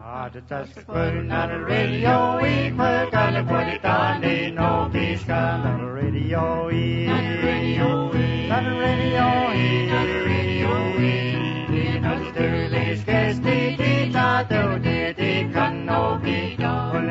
Not a radio, we put on the put it on the no peace, not a radio, not a radio, not a radio, not a radio, not a sterling, scarce the not the can no be done.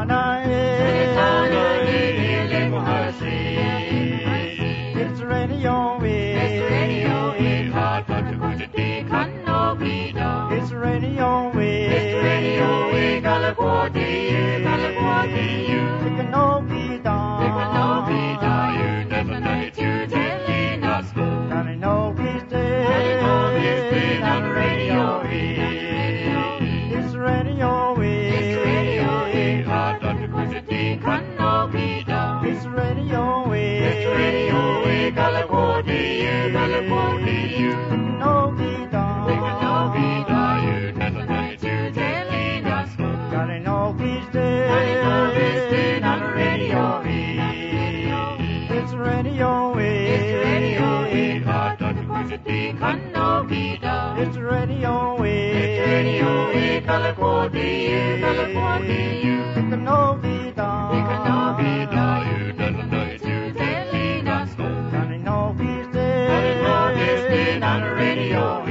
It's radio, it's radio, hard but to put it can no be done. It's radio, it's radio, California, you can no be done. You can no be done. You never know to telling us. Can I know he's dead? On radio, it's radio, it's radio, hard but to put it can no be done. It's radio, California, you can no be done. You can no be done. You never know to telling us. Can I know he's dead? On radio, it's radio, it's radio, hard but to put it can no be done. It's radio, California, you can no be done. You can no be done. You never know to telling us. Can I know he's dead? On radio,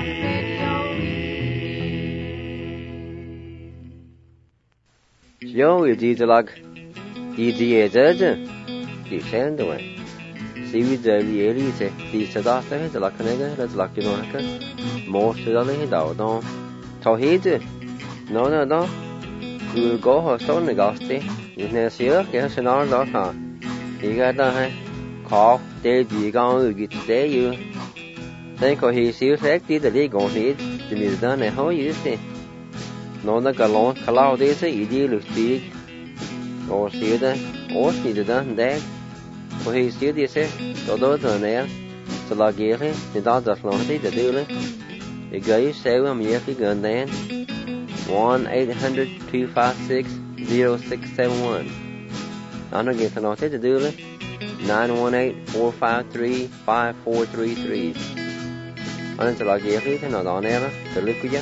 Yo, you did like judge. You send away. See with the elite, the Sadasta, the Lacanega, that's like you know, most of the lady down. So he did. No. You will go her stone the gusty. You never see her, guess an hour daughter. You got the call, they be gone, you get stay you. Think he sees active the league on it, to be done at how you say. No, the gallant, allow this, you deal with speak. Or see the or see the done that. For he still this, so those are there. So like Gary, the doctor's long the dealer. The guy say I'm Yaffy gun then. 1-800-256-0671. I'm not getting out the dealer. 918-453-5433. And so like Yaffy, and not on there, the liquid.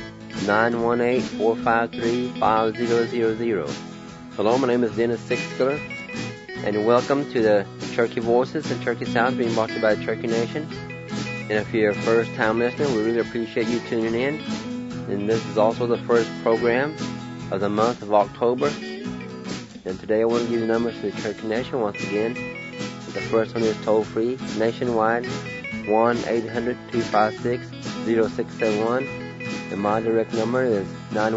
918-453-5000. Hello, my name is Dennis Sixler, and welcome to the Turkey Voices and Turkey Sounds being brought to you by Turkey Nation. And if you're a first-time listener, we really appreciate you tuning in. And this is also the first program of the month of October. And today I want to give you numbers for the Turkey Nation once again. The first one is toll-free, nationwide, 1-800-256-0671. And my direct number is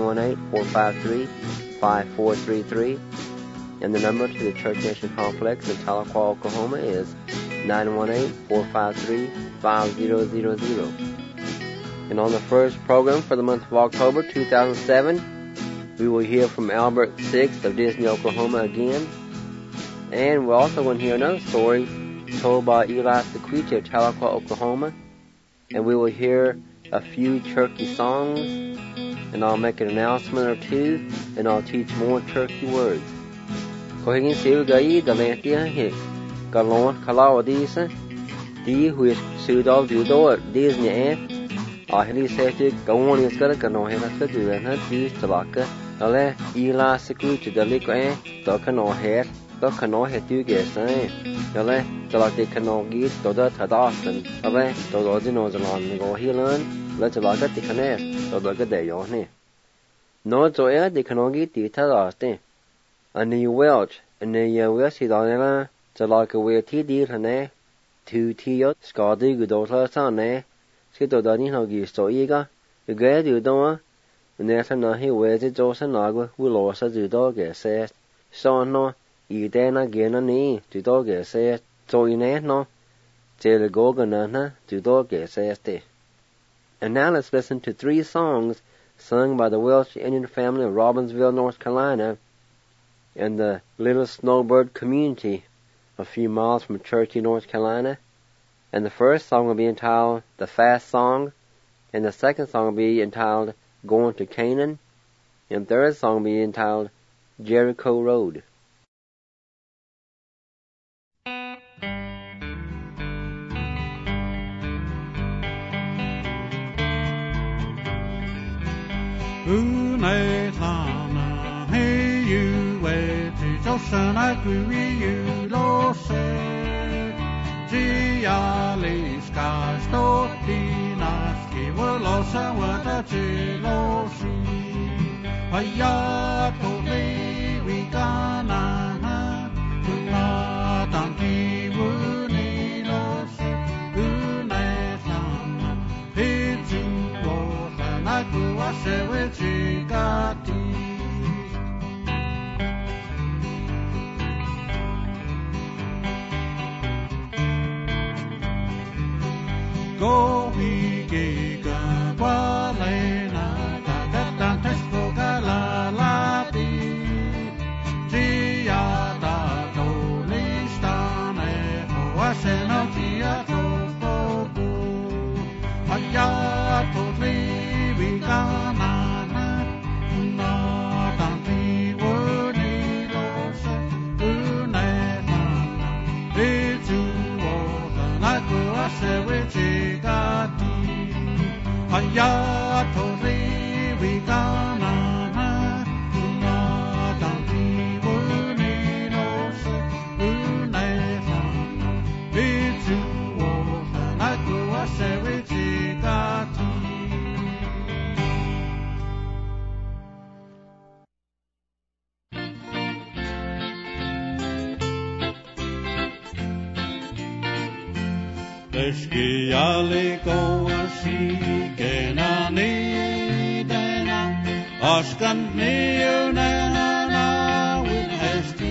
918-453-5433. And the number to the Church Nation Complex in Tahlequah, Oklahoma is 918-453-5000. And on the first program for the month of October 2007, we will hear from Albert Sixth of Disney, Oklahoma again. And we're also going to hear another story told by Eli Sequita of Tahlequah, Oklahoma. And we will hear a few turkey songs, and I'll make an announcement or two, and I'll teach more turkey words. Kohigin siu gai da lentia he galon kalaw disa di hu sudal judo Disney ahli sete gawon is kar kano he na du na di tabaka ale ila security daliko to kano he tu ge sai ale talake kano gi to da thadasan ale to do dino zalan ni go hilan la tabaka tikane to da ga de yo ne no to ya de kano gi ti thadaste ani Welch ani Welch idana talake we ti di hane tu ti yo skadi gudota sane skito dani no gi so yiga ge du do ne sa na hi we ti jo sa na go wu lo sa du do ge se so no I dena ge na ni du do ge se so ine no je go ga na du do ge se este. And now let's listen to 3 songs sung by the Welsh Indian family of Robbinsville, North Carolina, and the Little Snowbird community a few miles from Turkey, North Carolina. And the first song will be entitled The Fast Song, and the second song will be entitled Going to Canaan, and the third song will be entitled Jericho Road. Une sana he you we ti cho sana ku you lo se ji ya li ska sto ti nas ki wo lo sa wa ta chi lo si ha ya to li wi ka na ha na tan ti wu ni lo se une sana he ju wo sana ku wa se we ji ga ti go he ge ga wa le na ta ta ta ta so ga la la ti ji ya ta to li sta ne ho wa se no ji ya to ko bu ha ya to li wi ga na na na ta ti wo ni lo se u ne na ti ju wo na ku wa se we ji ya to li wi ga na na na ta ti wo ni no se u nai na bi ju wo na ku wa se wi ji ga ti Eski ale go asi kena ni dena askan ni na na with hesti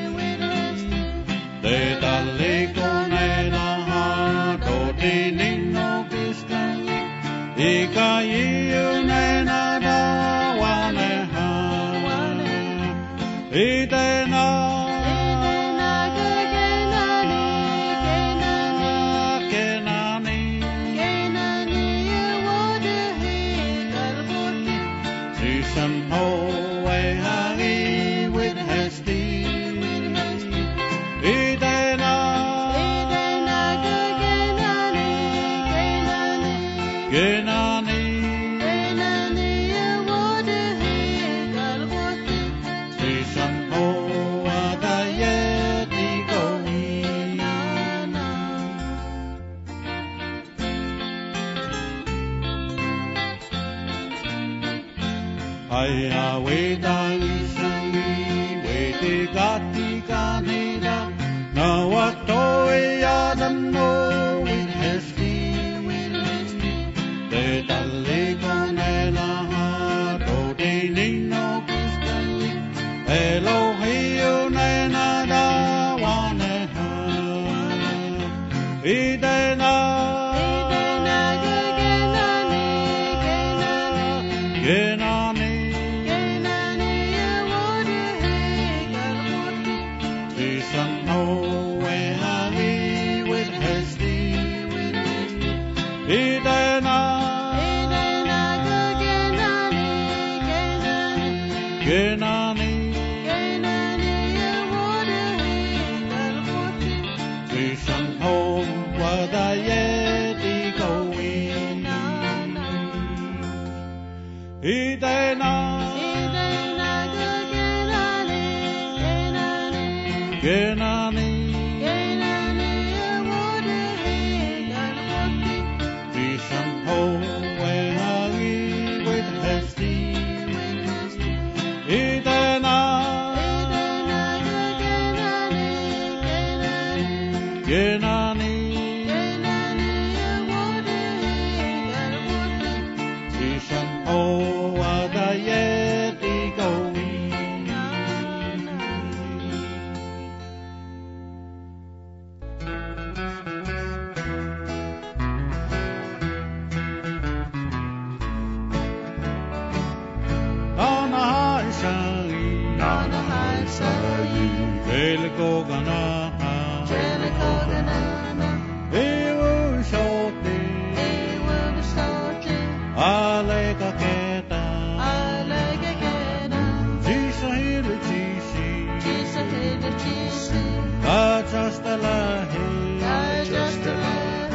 de dalle go na ha do di ni no kiskan ika yu na da wa na ha idena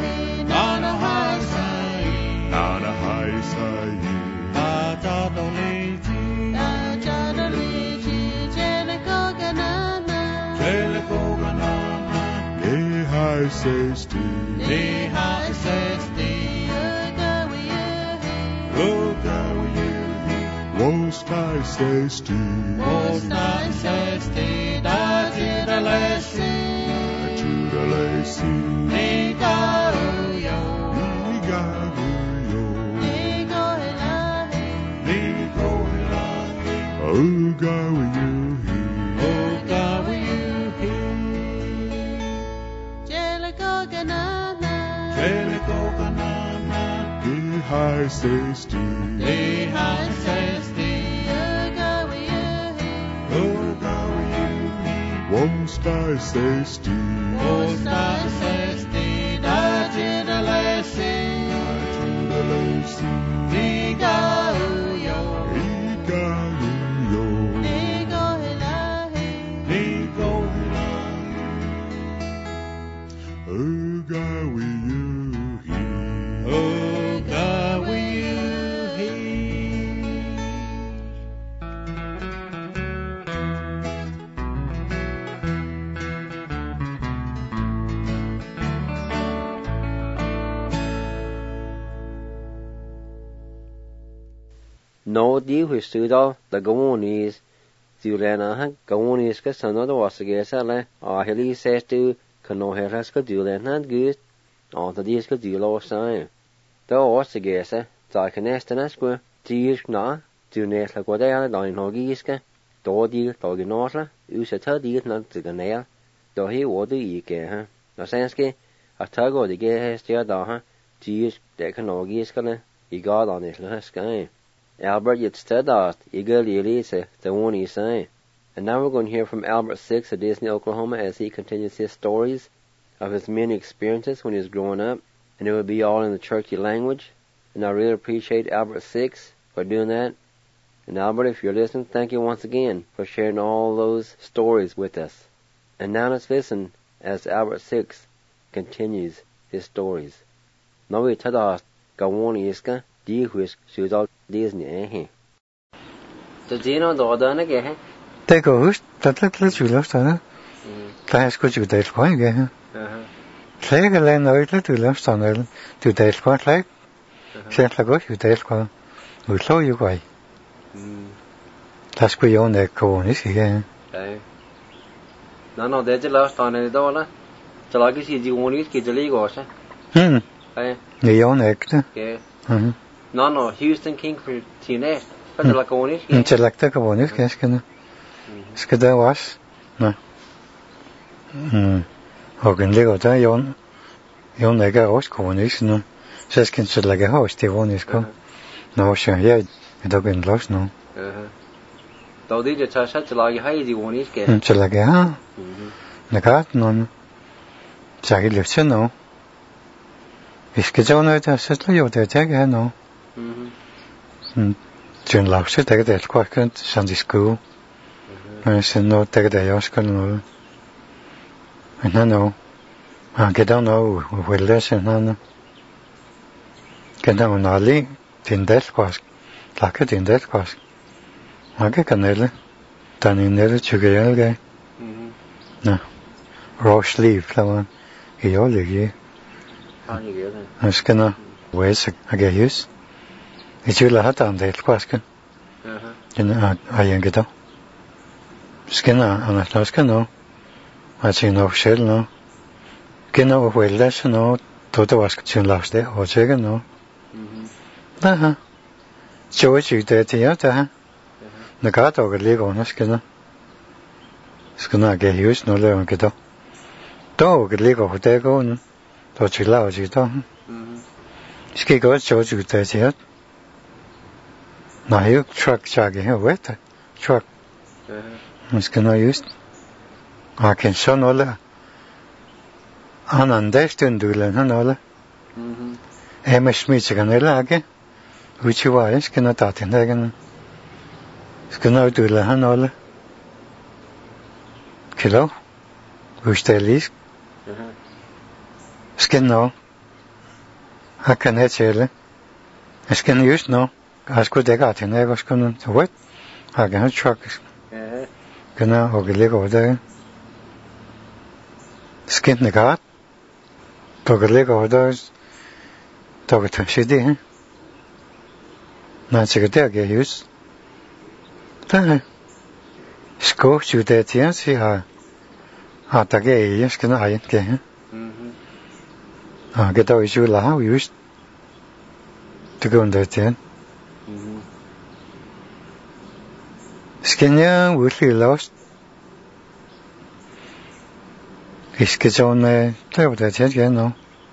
Not a high side. safety. Det high safety. Look how you most high safety. Most high safety. Da to the lazy. To the lazy. Niga uyo. Niga uyo. Nigo hilahi. Nigo hilahi. Uga uyuhi. Uga uyuhi. Jellico ganana. Jellico banana. The high safety. The high safety. Uga uyuhi. Uga uyuhi. Most high safety. Most high safety. Da to the lazy. To the lazy. Niga uyo. Niga uyo. Nigo hilahi. Nigo hilahi. Uga uyuhi. Uga uyuhi. No di hustudo the Gawonis, Zulana Gawonis Casano Wasagesa, or Hilly says to Canoherasca Dulan Good, on the disco dulo sign. The Wasagesa, Zarkanestanasqua, Tiishna, Dunesla Guadala, Dinogiska, Dodi, Doginosla, Usata di not to the nail, though he would the Ike, no senske, a tug or the gay hestia daha, Tiish, Decanogiska, he got on his last sky. Albert yet steadfast, eagerly Elisa, the one he sang. And now we're going to hear from Albert 6 of Disney, Oklahoma, as he continues his stories of his many experiences when he was growing up, and it will be all in the Cherokee language. And I really appreciate Albert 6 for doing that. And Albert, if you're listening, thank you once again for sharing all those stories with us. And now let's listen as Albert 6 continues his stories. Now we tada gawoni iska di huis sudal Disney eh. The Dino Dordana ge. Det går husk, der er lidt tvivlstående. Der er sgu til dels på ikke. Klækker land noget lidt tvivlstående. Du dels på klæk. Selv der går jo dels på. Du slår jo godt. Der skulle jo en kolonis ikke. No, det er last on det dola. Så lager sig de unis ki deli også. Det er jo en ægte. No, Houston King for TNA. Hvad der lager unis? Ikke lagt der kolonis kanskje. Skal der også? Nej. Og den ligger der jo en ikke også kolonis nu. Så skal den så lage hos det unis ko. Nå så jeg er der en los nu. Då det er taget til lage hej de unis ke. Så lage her. Nagat nogen. Så jeg løfter nu. Vi skal jo noget der så jo det tager jeg nu. John Lawson der det er godt sådan det skulle. Men så nu der det jeg skal nu. Men nu han kan da nu vel læse han. Kan da nu lige den der kvask. Lakke den der kvask. Man kan nelle. Den er nelle tjekkejelge. Nå. Roche leaf der i jo ligge. Jeg skal nå væse jeg hus. Jeg vil have den der kvasken. Den er jeg ikke da. Skal nå annars skal nå. Jeg siger nå selv nå. Kan nå vel det så nå. Det var skal til last det og tjekke nå. Da. Så det til jeg der. Når jeg dog ligger under skal nå. Skal nå jeg hus nå laver jeg da. Dog ligger på det gående. Då til laver jeg da. Skal godt så det til jeg. Nej, jo truck chakke her ved det. Truck. Skal nå just. Og kan så nå la. Han der stund du la han nå. Emma Smith kan lage. Uchi var skal nå ta den der. Skal nå du la han nå. Kilo. Ustelis. Skal nå. Jeg kan ikke tælle. Jeg skal just nå. Jeg skulle dække til når jeg skal nå. Så hvad? Jeg kan have truck. Kan jeg og ligge over der. Skal den godt. Toga lego da toga tashidi ha. Na chigate ge use. Ta sko chude tian si ha. Ha ta ge yes kana ayen ke ha. Ha ge da isu la ha use. To go under tian. Skenya wuli lost. Iske zone der der tian ge no.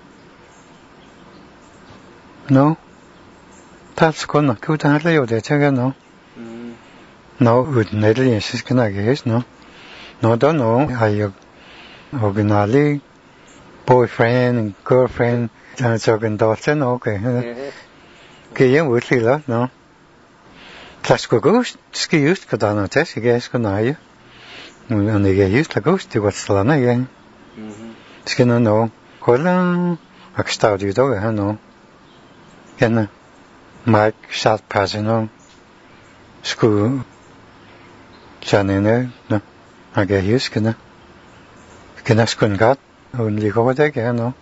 No. That's gonna go down the road, no. No, would nearly insist can I guess, no. No, don't know. I originally boyfriend and girlfriend and second daughter, no, okay. Okay, would feel that, no. That's go ski used to down a test, I guess, can I? And they get used to go to what's the line again. Skin no. Well, I started you dog, I know. Can Mike shot passing on school. Janine, no, I get used to can I school got only go there again, no.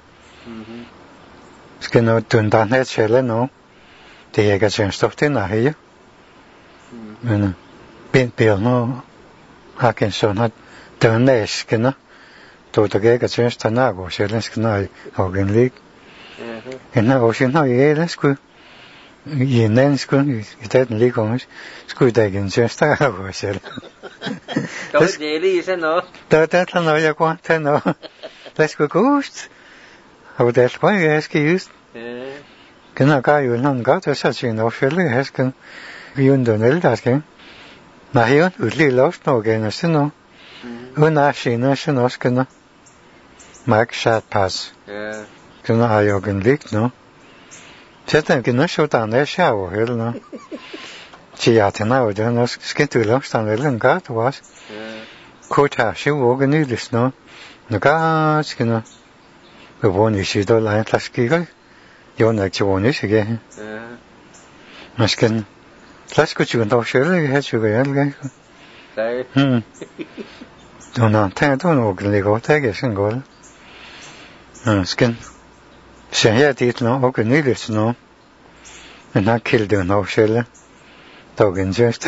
Skin out to done that shell, no. They get some stuff in I hear. And been bill, no. I can show not done this skinner. To the get a chance to nago, shellings can I, Hogan League. And now, ocean, no, yeah, that's good. In then school, you didn't leak on us. School taking just a house. That's daily, is it no? That's another one to know. Let's go ghost. How that's why I ask you. Can I go you and got to such an officially asking you and Donald asking? Now he would really lost no again, as you know. When I see nothing else, can I? Mike shot pass. Can I organ leak, no? Sitten kun nästan utan det shower hela no. Chiata now då no skin to last on the gat was. Kota shi wogen nylis no. No gat skin. Vi voni shi då la klaski ga. Jo na chi voni shi ge. Maskin. Klasko chu då shele he chu ga ga. Sai. Då na ta då no ge go ta ge sin go. Skin. Sen her dit no, og nyligt no. Men han killede no sjæle. Dagen just.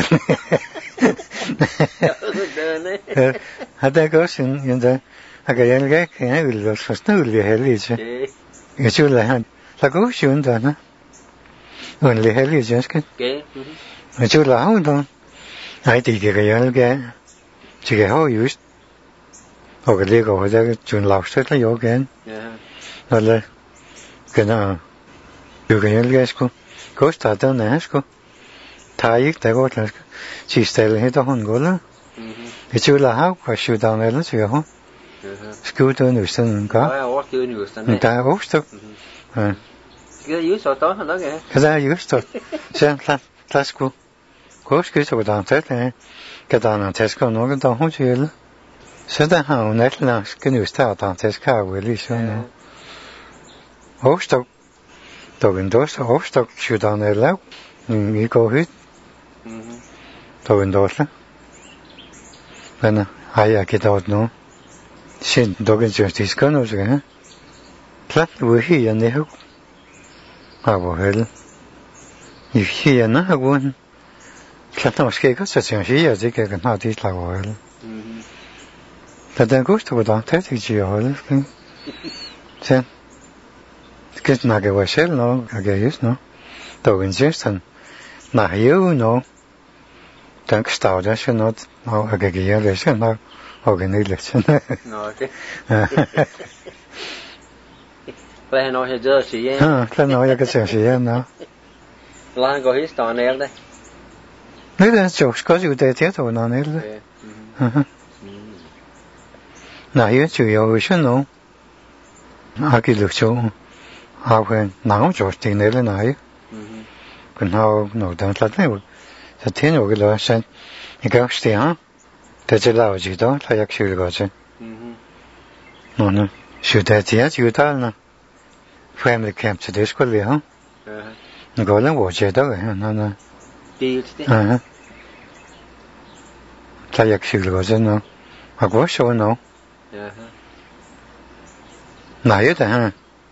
Hade gått in där. Jag kan inte jag vill vara förståelig heller. Jag skulle han. La gå ju under na. Och det heller just kan. Jag skulle ha då. Nej det är jag kan. Tycker jag just. Och det går där jun lavstet jag kan. Eller Genau. Du kan jo sko. Kosta der næsko. Tager ikke der godt næsko. Sidste hedder hun gola. Jeg tror la har på shoodown eller så jo. Skuter nu sådan gør. Ja, overskriver nu sådan. Der er overstok. Ja. Skal jeg så stå han nok ja. Kan der jo stå. Så plads sko. Koske så der tæt ja. Kan der en taske nok der hun til. Så der har hun næsten skal nu starte der taske vel lige sådan. Overstok. Dagen dos overstok shoodown eller. Vi går hit. Dagen dos. Men har jeg givet nu. Sen dagen just det skal nu så ja. Klart du her nede. Hvor hel. I her nede hvor. Klart måske ikke så tænker jeg det kan have det slag hel. Der den gusto hvor der tæt ikke hel. Sen skal snakke hvad selv nu, jeg just nu. Dagen just han. Nej jo nu. Den står der så noget, og jeg kan gøre det så nok. Og det er lidt. Nå, okay. Hvad han også har at sige? Ja, klart nok, jeg kan sige nå. Lad han gå historien af det. Nej, det er jo skal jo det til at nå ned. Nej, jeg tror jo ikke nu. Har givet lektion. Har han navn jo det nede nej. Kun har noget der klart med. Så tænker jeg jo så jeg kan også det det til lavet sig da, så jeg skulle gå til. Nå, så det er jo der, family camp til det skulle vi have. Nu går det hvor jeg der, nå. Det er det. Så jeg skulle gå til nu. Og hvor så nu? Nej, det her.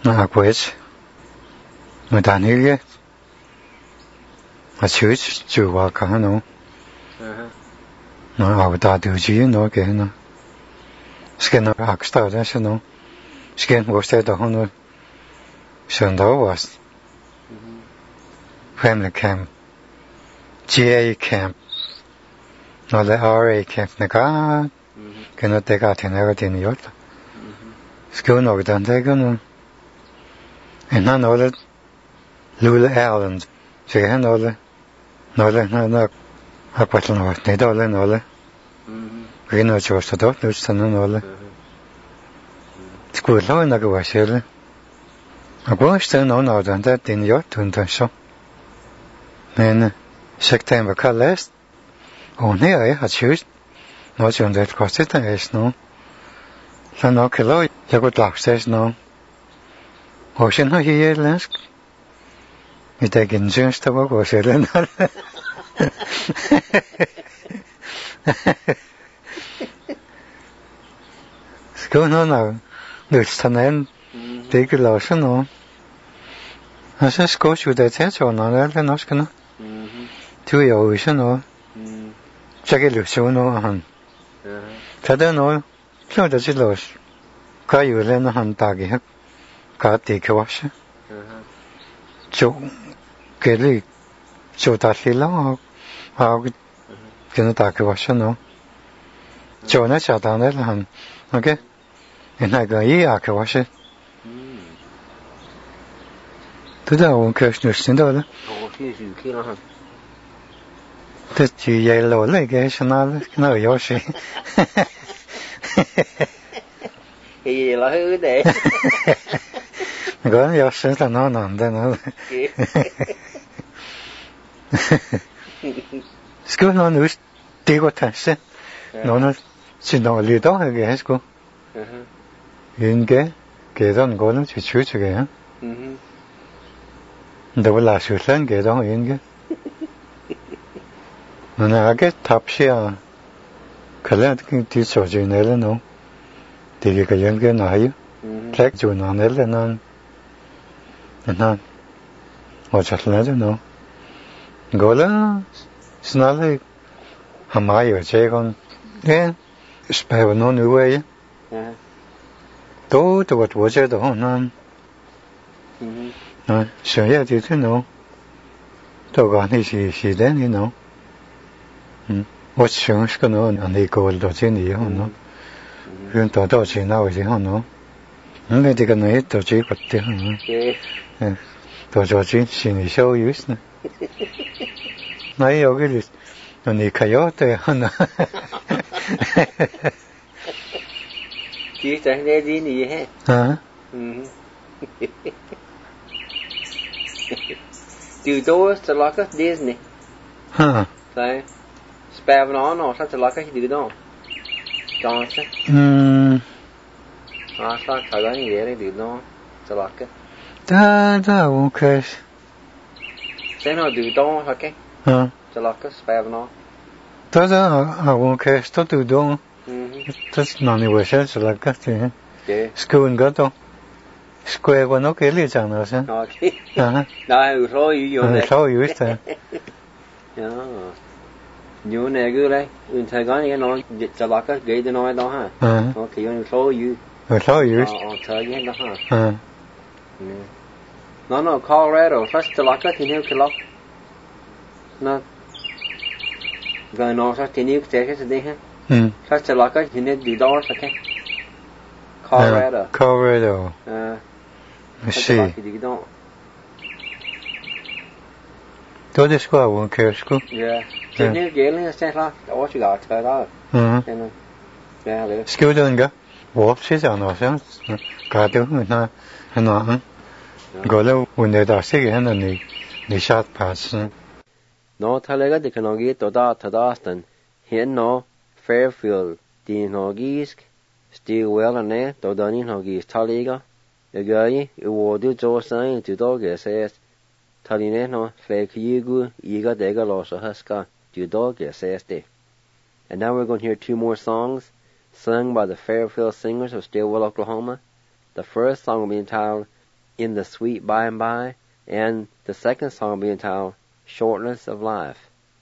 Nó quét. Mà đàn hữu mà chữ chữ vào cả nó. Nó ở ta điều gì nó cái nó. Sken nó học start đó chứ nó. Sken có start đó nó. Sơn đó was. Family camp. GA camp. Nó là RA camp. Nó cả cái nó tới cả thì nó có tiền nhiều. School nó cái thế cái nó. Nó là Lula Island. Chứ cái nó là học bắt nó này đó là nó là. Cái nó cho số đó nó sẽ nó là. School nó cái quá xíu là. Aku stel nó dan der den jort und so. Men September kalest. Und ne hat schüss. Nó chọn det kostet es no. Là nó cái lối cho có đọc ses no. Hồ sen nó hier lens. Mit der Genschenst da có sẽ lên. School nó nào được thành det cái lối sao nó. Nó sẽ có chủ đề thế cho nó là nó cái nó. Chú yếu cái nó. Chắc cái lịch sử nó hẳn. Thật ra nó cho được cái lối. Cái yếu lên nó hẳn ta cái cả tỷ cái quá chứ. Chú cái gì chú ta thì lâu học cái nó ta cái quá chứ nó. Chú nó chả ta nữa là hẳn. Ok. Cái này cái ý cái quá chứ. Thế đó ông kêu nó xin đó đó. Thế chỉ vậy lỗi lại cái nó ở yếu gì. Cái gì là hư đấy. Có yếu sinh là nó nằm đây nó. School nó nữ đi qua thành sinh. Nó chỉ nói lý đó hay cái school. Yên cái đó nó nó chỉ chú cho cái hả. Đâu là sự lớn cái đó yên cái. Nó là cái tháp xe. Cái là cái tí sổ gì này là nó. Thì cái yên cái nó hay. Thế chủ nó này là nó. Ở chặt lên cho nó. Gọi là nó là hàm ai ở chơi con. Thế spare nó nữ vậy. Tôi vật chơi đó nó. Sợ ra thì thế nào? Tôi còn thì đến thế nào? Tôi想cái nó anh đi coi đồ chơi gì không nó? Hiện tại đồ chơi nào vậy không nó? Nên thì cái này đồ chơi vật thế không nó? Đồ chơi xin đi show use nè. Này ở cái gì? Anh đi khai gió thế không nó? Chỉ chẳng nghe gì nhỉ hết. Hả? Từ đó sẽ là cái Disney. Hả? Đấy. Spare nó sẽ là cái từ đó. Cho chứ. Sao phải nói như vậy từ đó sẽ là cái. Đó ok. Thế nó từ đó thôi cái. Sẽ là cái spare nó. Đó ok. Đó từ đó. Đó là người sẽ là cái gì? School cái đó. Square của nó cái gì chẳng nào sao? Đây, rồi vô này. Rồi vô thế. Vô này cứ đây. Thời gian này nó sẽ là cái ghế nó đó ha. Ok, vô rồi vô. Rồi vô. Thời gian đó ha. Nó Colorado first sẽ là cái thì nếu cái lọc. Nó gần nó sẽ thì nếu cái gì đấy ha. First sẽ là cái thì nếu từ đó sẽ cái. Colorado. Let's see. Đó là school one care school. Yeah. Thế nếu ghé lên sẽ là ở chỗ đó chơi đó. School đó nga. Work sẽ chẳng nào sao? Cả đó nó gọi là vấn đề đó sẽ cái này sát pass. Nó thay cái thì nó ghi đó tận hiện nó Fairfield thì nó ghi Stilwell này đó nó ghi Taliga. Cái ủa điều cho sang từ đó cái sẽ thay nên nó phải cái gì cái để cái lo sợ hết cả từ đó cái sẽ đấy. And now we're going to hear two more songs sung by the Fairfield Singers of Stilwell, Oklahoma. The first song will be entitled In the Sweet By and By, and the second song being entitled Shortness of Life.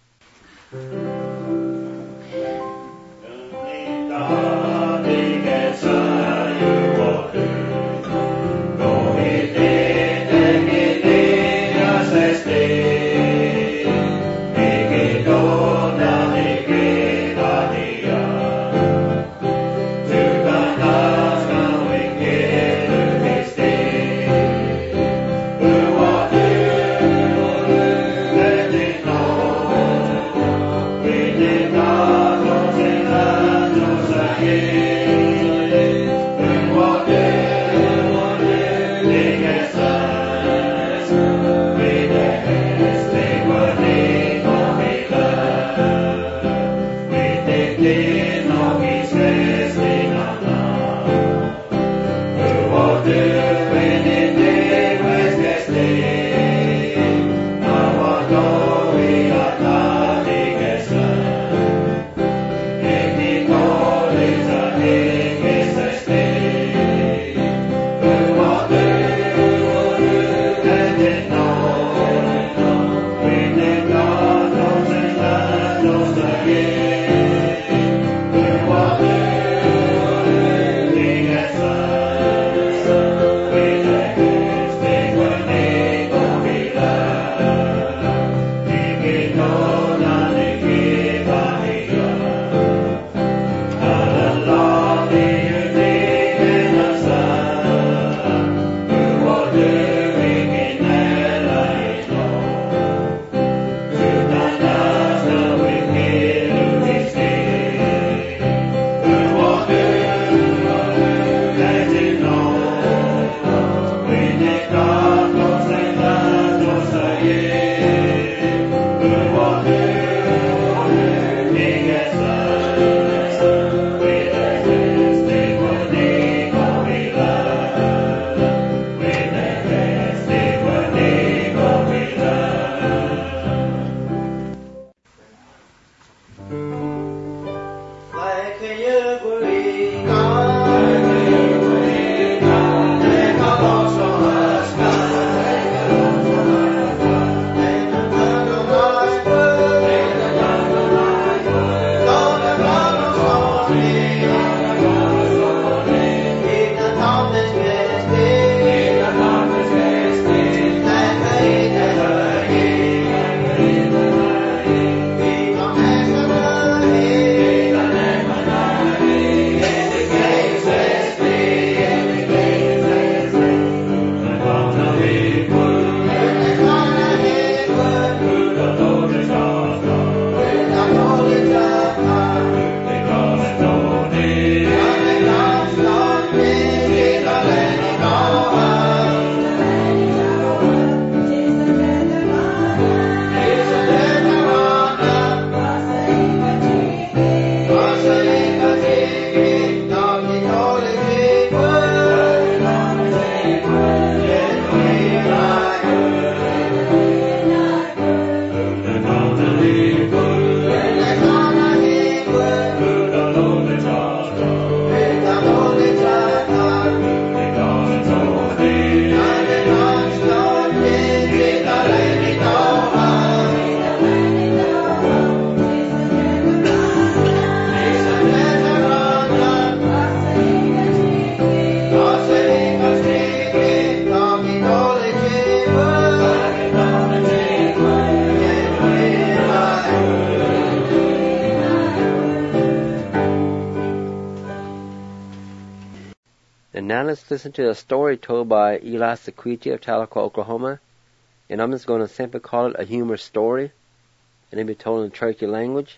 And now let's listen to a story told by Eli Sequiti of Tahlequah, Oklahoma. And I'm just going to simply call it a humor story. And it'll be told in Cherokee language.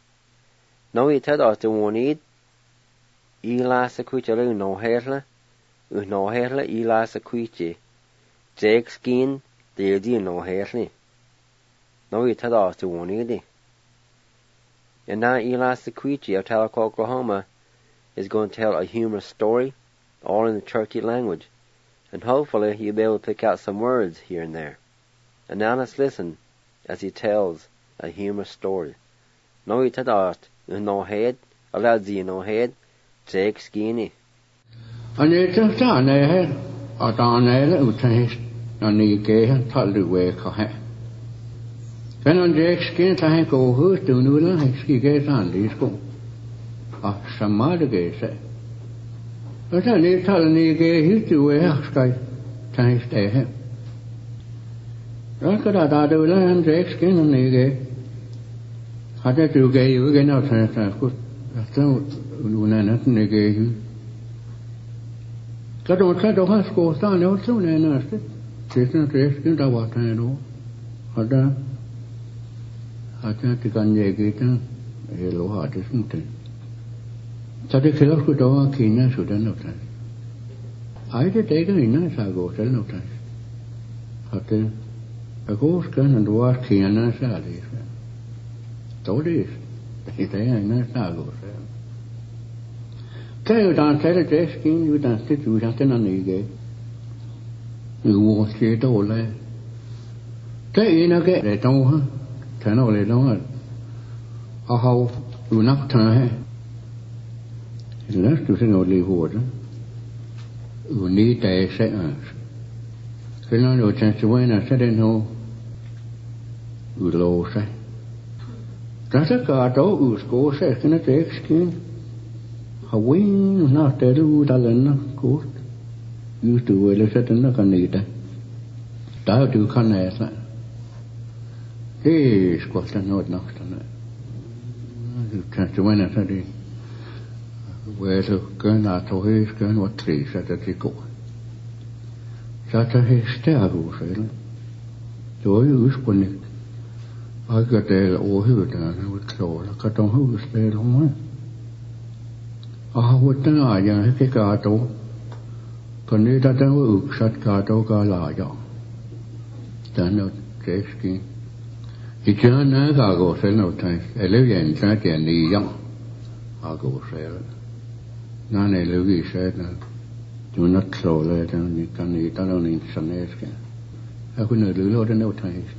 No itad the wanid. Eli Sequiti lu no herle. No herle Eli Sequiti. Jake skin the idea no herle. No itad the wanid. And now Eli Sequiti of Tahlequah, Oklahoma is going to tell a humorous story, all in the Cherokee language, and hopefully you'll be able to pick out some words here and there. And now let's listen as he tells a humorous story. No itadart, no head, allowed no head, Jake skinny. Anita Tane, Adanele uthis ani ge talu we kha. When on the skin I go who to Nula, he gets on these go. Ah, some mother gay say. But I need telling you gay his to wear sky. Can he stay here? Look at that, I will learn the skin on the gay. How did you gay you again out and I could. I don't know nothing the gay you. Got on cut of high school, stand out soon and asked it. She's not the skin of what I know. How done? Acha tikan yegita elo hadis mungkin. Tadi kalau sudah kina sudah notas. Aida tega ina sago sudah notas. Hati aku sekarang dua kina sehari. Todis, kita ina sago. Kalau dah saya testing, you dah situ jatuh nani ke. You was kita oleh. Tapi ina ke retau ha. Thế nào lại đó à hầu đủ nắp thằng lớp tôi sẽ ngồi lì hồ đó đủ ní tệ sẽ cái nó đồ chân suy là sẽ đến hồ đủ lô sẽ cả tất cả đó đủ cố sẽ cái nó tệ skin hầu win nó tệ đủ ta lên nó cố như tuổi là sẽ đến nó còn ní tệ đã được khăn này lại Hei, squatta noit nachtana. Kanske vänner så det. Vad så kan att ta hus kan vara tre så att det går. Så att det stäger så eller. Då är ju sponigt. Jag går till åhudan och klara. Kan de hus det om. Hur den är jag fick att då. Kan det att den var uppsatt gato galaja. Den är träskin. I can't know go say no time. I live in China and the young. I'll go say it. None I live said, do not throw that and you can eat alone in some escape. I couldn't do load and no taste.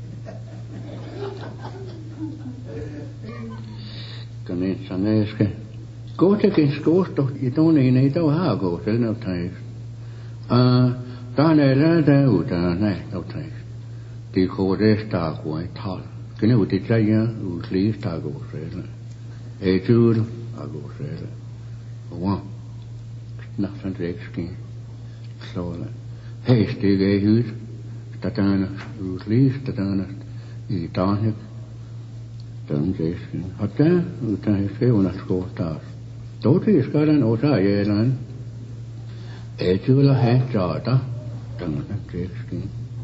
Can eat some escape. Go take in school, you don't need to have go say no taste. Done I learned out and no taste. Thì khổ rê stà của ai thal cái này thì trái nhá lý stà của rê là ê chú của rê là wow nắp sang rê skin so là hey stì ghê hút ta ta lý ta ta ý ta hết tận rê skin hạt ra ta phải uống nát khổ ta tối thì cái đó nó ra vậy là ê chú là hết trò ta tận rê skin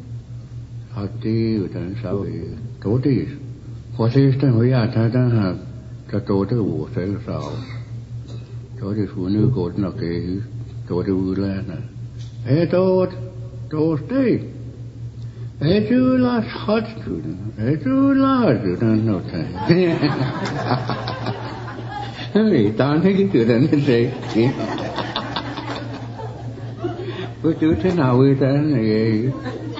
Hati utan sao todi. Hosi stan hoya ta ta ha ta to ta wo sai sao. Todi fu nu ko na ke to de u la na. E to stay. E tu la hot tu. E tu la tu dan no ta. Li tan cái tu dan thế. Có chú thế nào vậy ta này.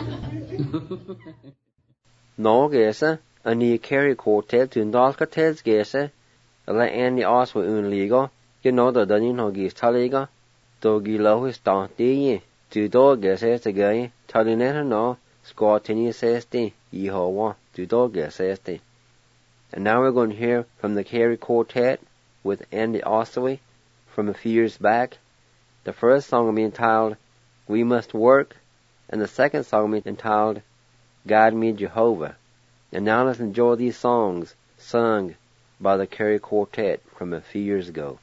No gesa, ani carry quartet to ndalka tels gesa, ala ani aswa liga, no da danin ho gis taliga, do gilo his tanti, to do gesa te gay, talineta no, squatini sesti, Yehovah, to do gesa. And now we're going to hear from the Carey Quartet with Andy Oswey from a few years back. The first song will be entitled We Must Work, and the second song will be entitled Guide Me Jehovah. And now let's enjoy these songs sung by the Carey Quartet from a few years ago.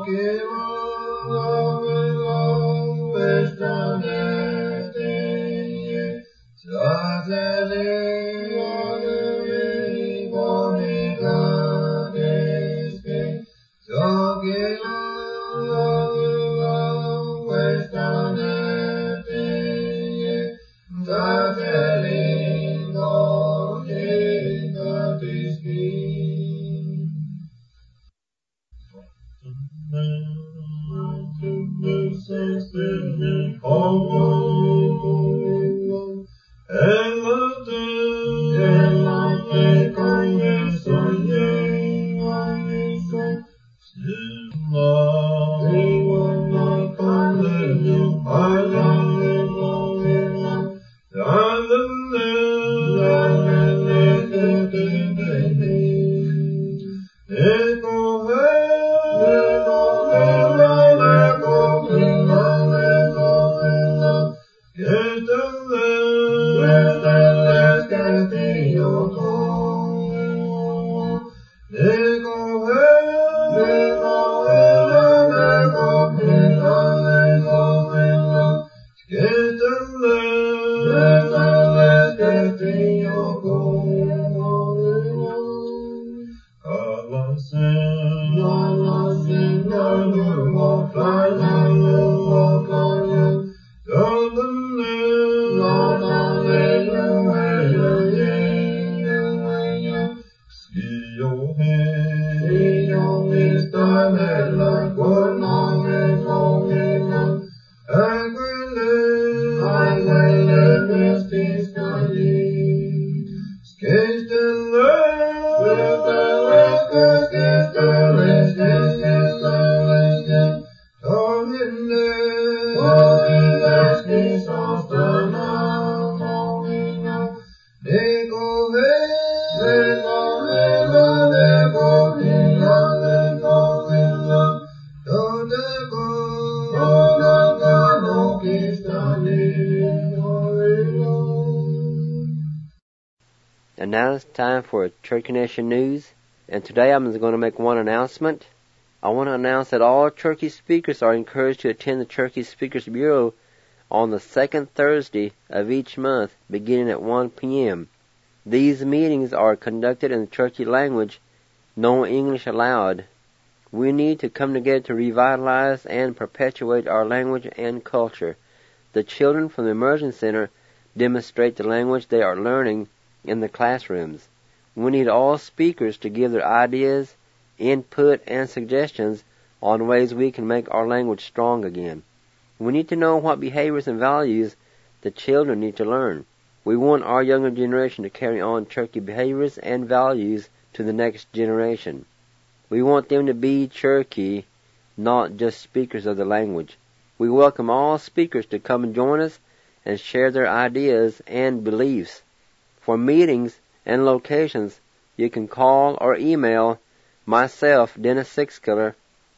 And now it's time for Turkey Nation News. And today I'm going to make one announcement. I want to announce that all Turkey speakers are encouraged to attend the Turkey Speakers Bureau on the second Thursday of each month, beginning at 1 p.m. These meetings are conducted in the Turkey language, no English allowed. We need to come together to revitalize and perpetuate our language and culture. The children from the Immersion Center demonstrate the language they are learning in the classrooms. We need all speakers to give their ideas, input, and suggestions on ways we can make our language strong again. We need to know what behaviors and values the children need to learn. We want our younger generation to carry on Turkey behaviors and values to the next generation. We want them to be Cherokee, not just speakers of the language. We welcome all speakers to come and join us and share their ideas and beliefs. For meetings and locations, you can call or email myself, Dennis Sixkiller,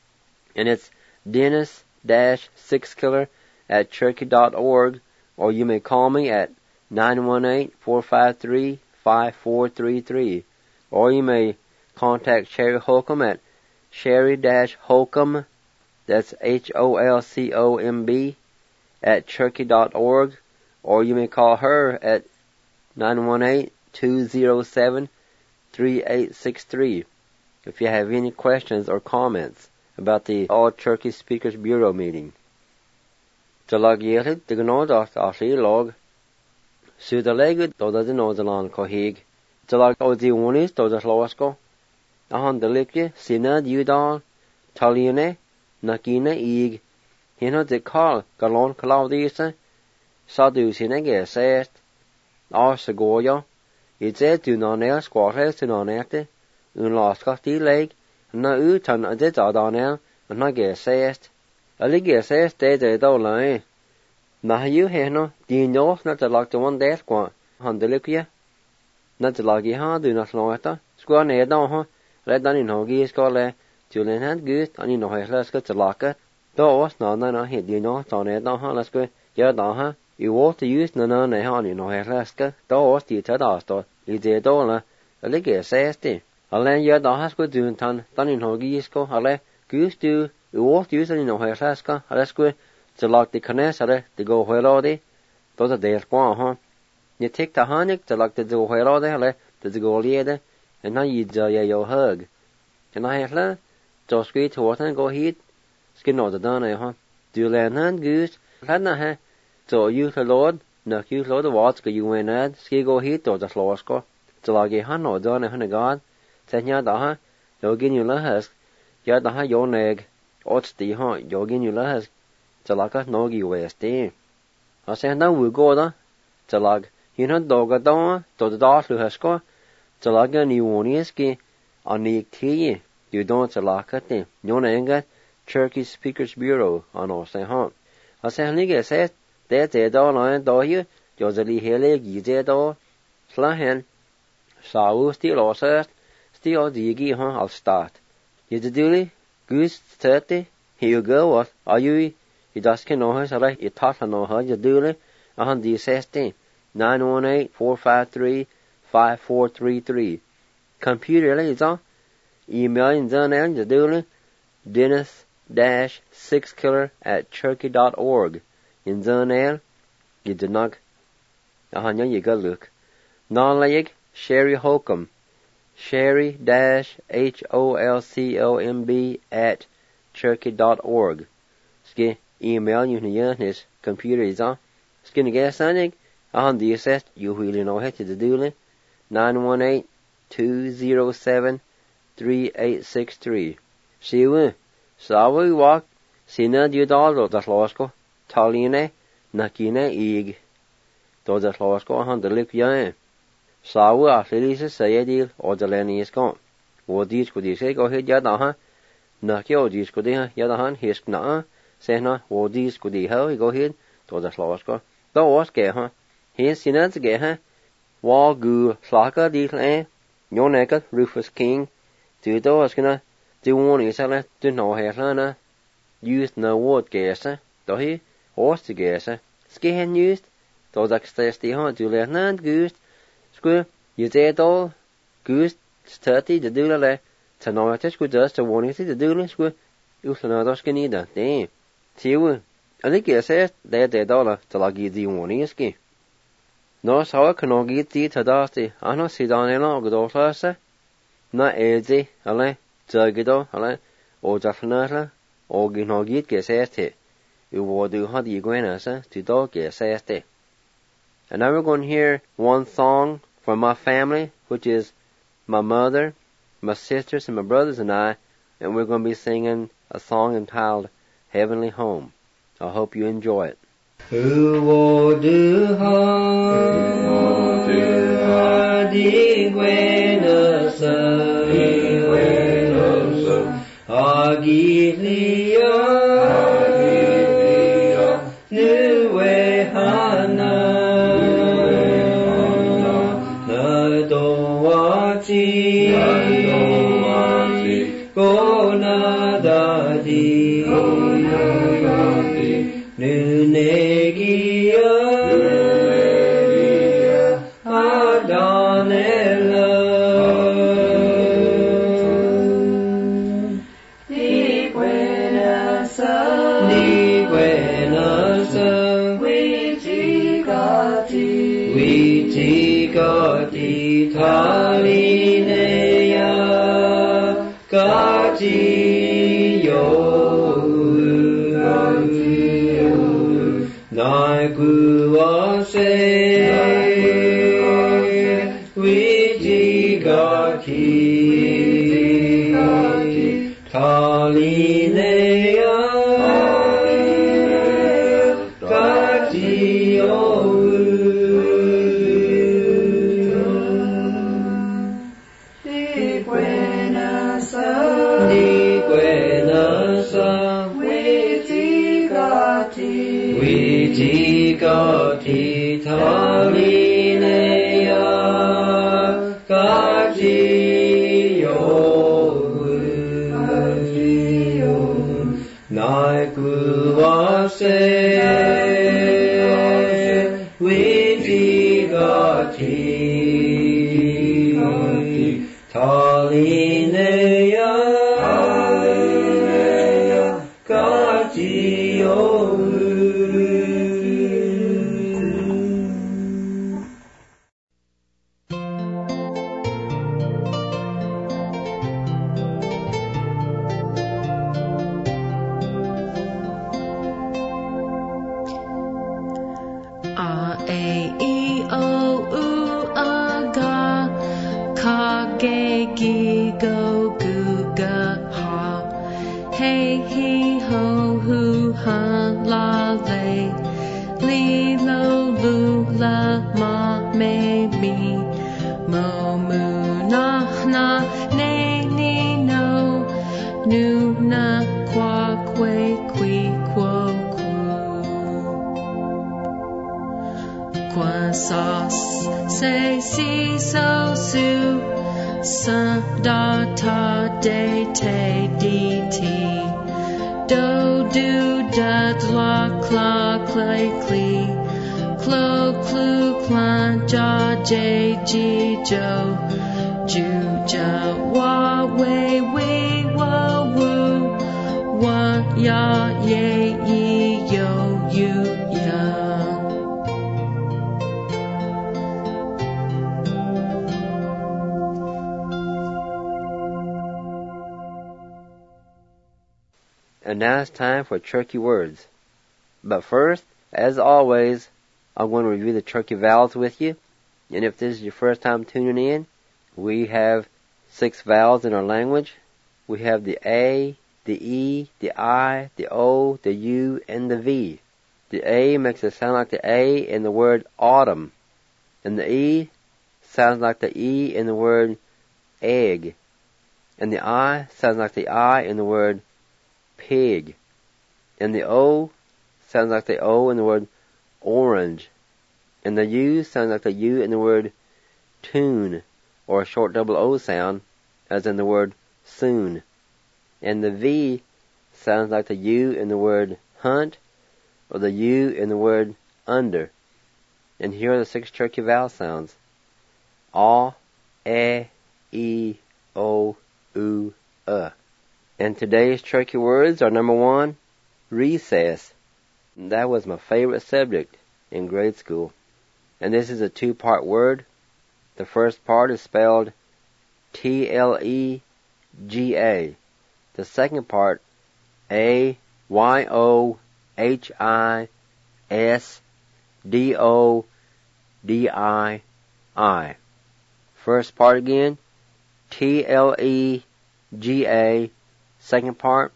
and it's dennis-sixkiller@cherokee.org, or you may call me at 918-453-5433, or you may contact Sherry Holcomb at Sherry-Holcomb, that's HOLCOMB, @cherokee.org, or you may call her at 918-207-3863 if you have any questions or comments about the All Turkey Speakers Bureau meeting. Talagyelit Dignodart Ashilog Sudalegud Doda Nodalan Kohig Talag Odiunis Doda Slosko Ahan Delikye Sinad Udal Taliene Nakina Ig Hino de Karl Galon Claudisa Sadu Sinege Sest Arsagoya Idze Dunanel Squares Dunanete Unlaskati Leg Na Utan Adit Adanel Nage Sest Alige Sest De Dolai Nahu Heno Dino Not the Lock the one death qua Handelikia Not the Lagi Ha do not Loeta Square Nedon Red Danny Hogi Scole Julian had good and you know let's get to lock it. Though was no hit you know on it no let's go yeah you want to use no you know let's go though was the tada you did dollar a ligger says the I'll let you has go doing ton in Hogi Sco Hale goose do Uot usually no Hesaska, Alesque, the lock the Canesare, the go Huelode, those are days gone, You take the Hanik, the lock the do Huelode, the go Liede, and now you do your hug. And I have learned, just great to water and go heat, skin all the done, Do you learn hand goose, Ladna, so you the Lord, no you Lord the watch, go you win ad, ski go heat or the Slosco, the log a hun or done a hun God, said ya daha, no gin you lahas, ya daha your neg. Ots the hunt, Yogin you las, Jalaka nogi west in. I send down we go da, Jalag, you know dog a dawn, to the dot who has got, Jalaga ni woniski, on the tea, you don't Jalaka thing, Yonanga, Turkey Speakers Bureau, on all say hunt. I send Liga says, there's a door line door here, Josely Hilly, Gize door, Slahan, Saw still or first, still digi hunt, I'll start. You the duly? Goose 30, here you go, what are you? You just can know her, so like you thought I know her, you do it. 16 918-453-5433. Computer, is on. Email in the you do it. Dennis-6killer@cherokee.org. In the nail, you do not. You go look. Non-leg, Sherry Holcomb. Sherry-Holcomb@cherokee.org. Ski email you can his computer is on. Skin gas sonic. The assessed you really know how to do it. 918-207-3863. See we. So we walk. Sina du dal the Slosco. Taline. Nakine ig. Do the Slosco the lip yan. Sawa after say deal or the Lenny is gone. What these could you say go ahead yadaha? Nakio these could yadahan his na, say na, what these could he how go ahead to the Slosco. Though was gay, His sinners gay, Wall goo, slaka deal your naked, Rufus King, do those gonna do one is a do no hair, used no word gasser, do he, horse to gasser, skin used, those extras the hunt to let none goose. Square, you say it all, goose, 30, the doodle, to know it, good dust, to warning the doodle, square, you can not ask either, damn. See you, I think it says that $1 to like the warning ski. No, so I can get the to dusty, I know sit down in all good old first, not easy, ale, Juggido, ale, or Jaffanata, or Ginogit gets it. You will do how do you go in as to dog gets it. And now we're going to hear one song from my family, which is my mother, my sisters, and my brothers and I, and we're going to be singing a song entitled Heavenly Home. I hope you enjoy it. Who will do And now it's time for Turkey words. But first, as always, I'm going to review the Turkey vowels with you. And if this is your first time tuning in, we have 6 vowels in our language. We have the A, the E, the I, the O, the U, and the V. The A makes it sound like the A in the word autumn. And the E sounds like the E in the word egg. And the I sounds like the I in the word pig. And the O sounds like the O in the word orange. And the U sounds like the U in the word tune, or a short double O sound, as in the word soon. And the V sounds like the U in the word hunt, or the U in the word under. And here are the 6 Turkey vowel sounds. A, E, O, U, And today's Turkey words are number 1, recess. And that was my favorite subject in grade school. And this is a 2-part word. The first part is spelled Tlega. The second part, Ayyohisdodii. First part again, Tlega. Second part,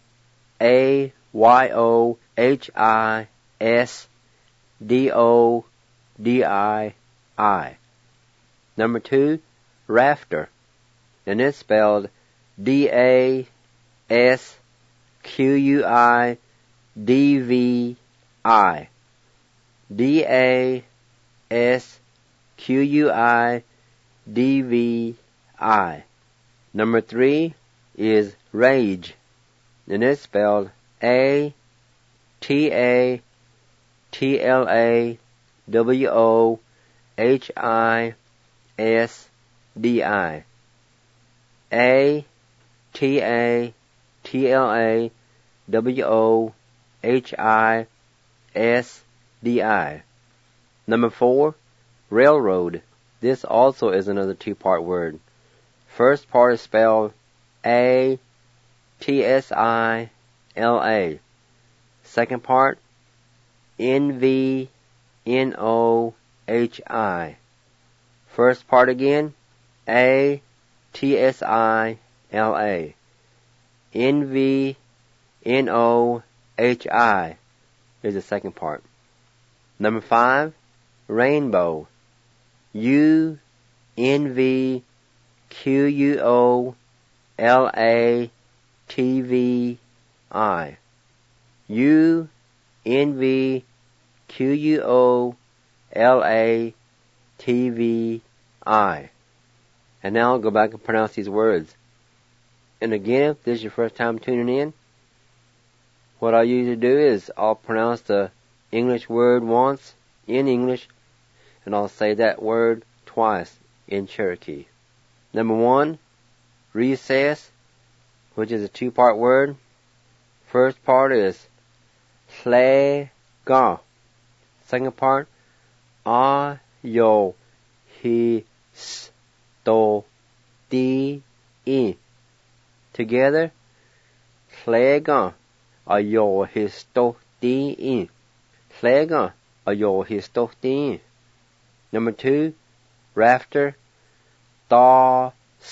Ayyohisdodii. Number 2, rafter. And it's spelled Dasquidvi. Dasquidvi. Number 3 is rage. And it's spelled Atatlawi. Atatlawisdi. Number 4, railroad. This also is another 2-part word. First part is spelled Atsila. Second part, Nvnohi. First part again, Atsila. Nvnohi is the second part. Number 5, rainbow. Unvquolati. Unvquolati. And now I'll go back and pronounce these words. And again, if this is your first time tuning in, what I usually do is I'll pronounce the English word once in English, and I'll say that word twice in Cherokee. Number 1, recess, which is a 2-part word. First part is Tle ga. Second part, a yo hi sto di I. Together, Tle ga, a yo hi sto di I. Tle ga, a yo hi sto di I. Number 2, rafter, da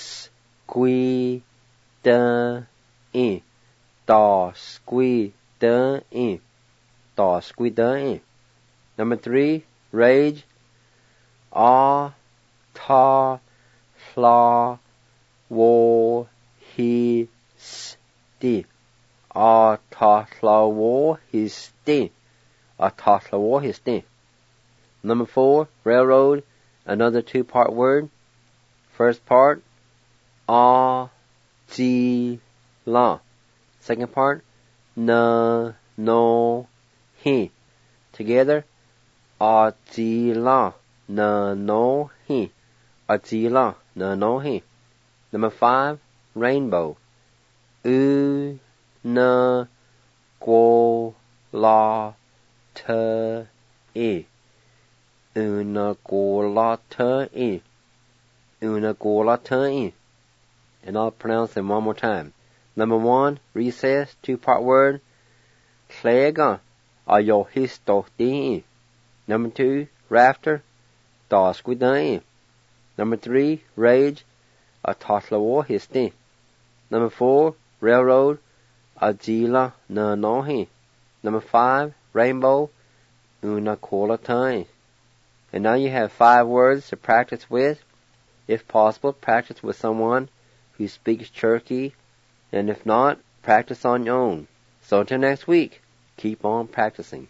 squee da I. Da squee da I. Da squee da I. Number 3, rage, a ta fla wo hi sti. A ta fla wo hi sti. A ta fla wo hi sti. Number 4, railroad, another 2-part word. First part, a ji la. Second part, na no hi. Together, a ji la na no hi. A ji la na no hi. Number 5, rainbow. U na go la te I. Una gola te I. Una gola te I. And I'll pronounce them one more time. Number 1, recess, 2-part word. Klega, a yo histo di I. Number 2, rafter, da squida I. Number 3, rage, a tatla wo histi. Number 4, railroad, a jila na nohi. Number 5, rainbow, una cola te. And now you have 5 words to practice with. If possible, practice with someone who speaks Cherokee, and if not, practice on your own. So until next week, keep on practicing.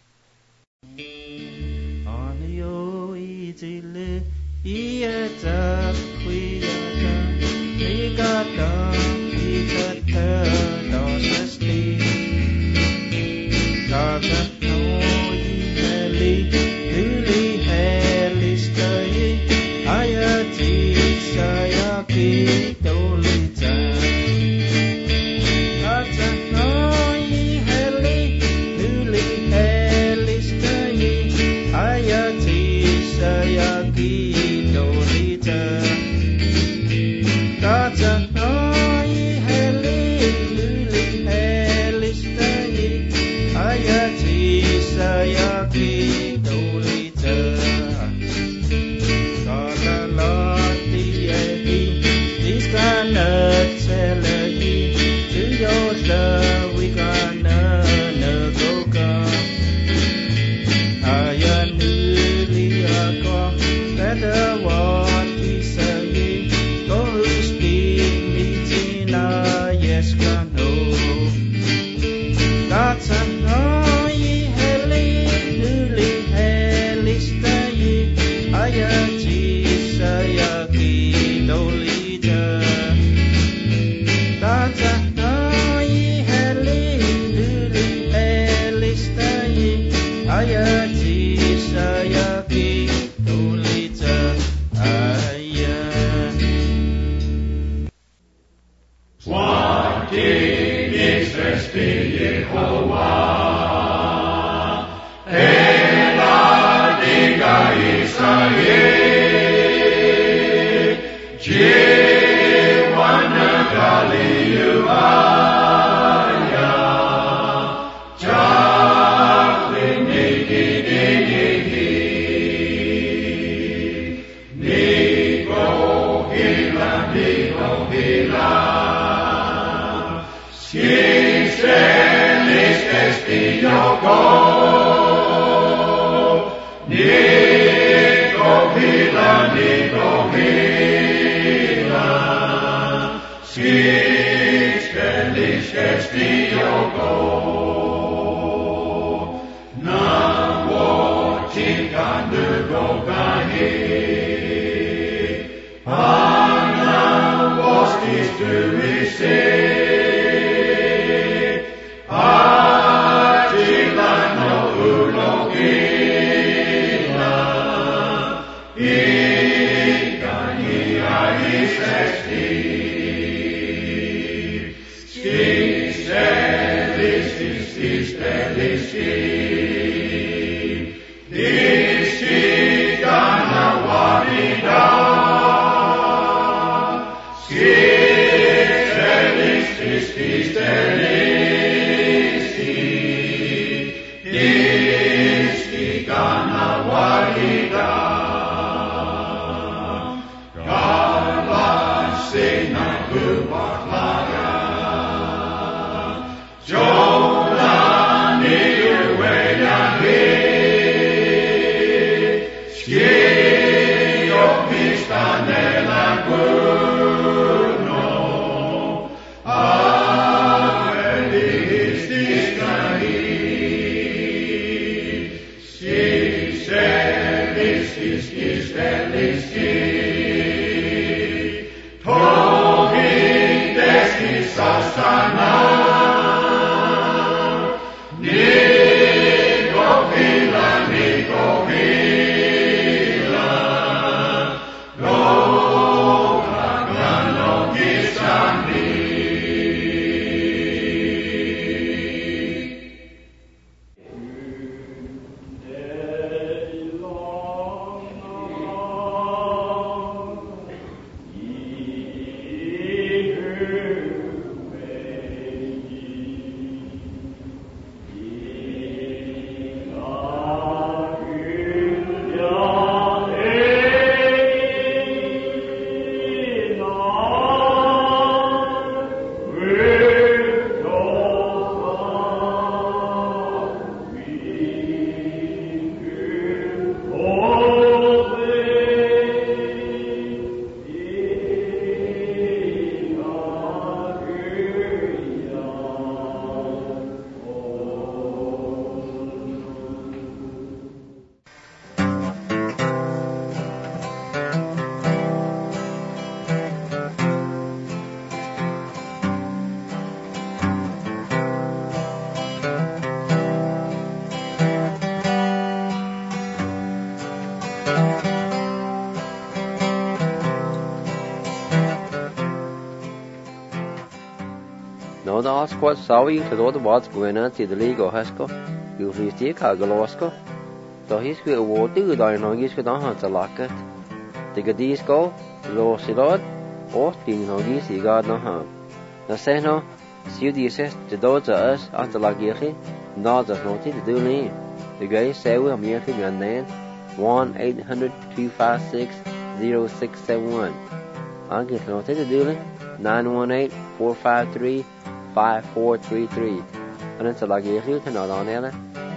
This No da squat sawi to do the wats gwena ti the league hasko. You please take a galosko. So he's good a water da no gis ko da han ta lakat. The gadis go lo silod or tin no gis I god no ha. Na se no si di ses to do to us at the lagihi no da no ti do ni. The guy say we am here to then 1-800-256-0671. I get no ti do ni 918-453-5433. And it's a lagihi to no on ela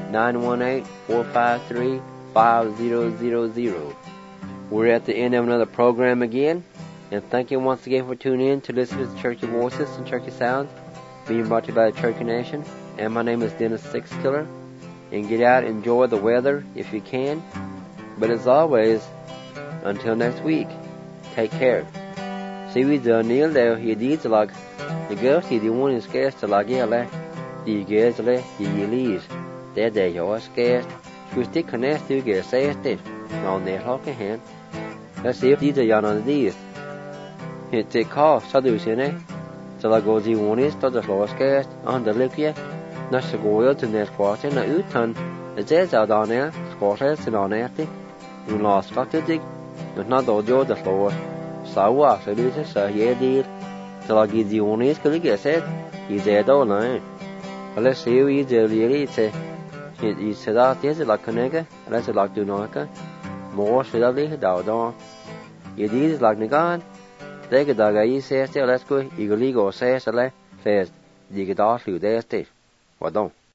918-453-5000. We're at the end of another program again, and thank you once again for tuning in to listen to the Churchy Voices and Churchy Sounds, being brought to you by the Churchy Nation. And my name is Dennis Sixkiller. And get out, enjoy the weather if you can. But as always, until next week, take care. See we the Neil there, he did like the girls, he the one is scarce to like yellow, the girls le, the leaves. There you're scarce. Should stick connect to get say it. Now near hockey hand. Let's see if these are young on these. Hit take call, so do you know? So I go the one is to the floor scarce on the lip here. Not to go to next quarter, not Uton. The jets out on there, squatters and on empty. You lost got to dig, but not all your the floor. So what, so this is a year deal. So I give the one is going to get said. He's there all night. Let's see if he's really say. He said out there's a like a nigger, and that's a like do not. More should I leave it out on. You did it like Nigan. Take a dog, I say, let's go. You go says, first, you get off you there, stay. What don't?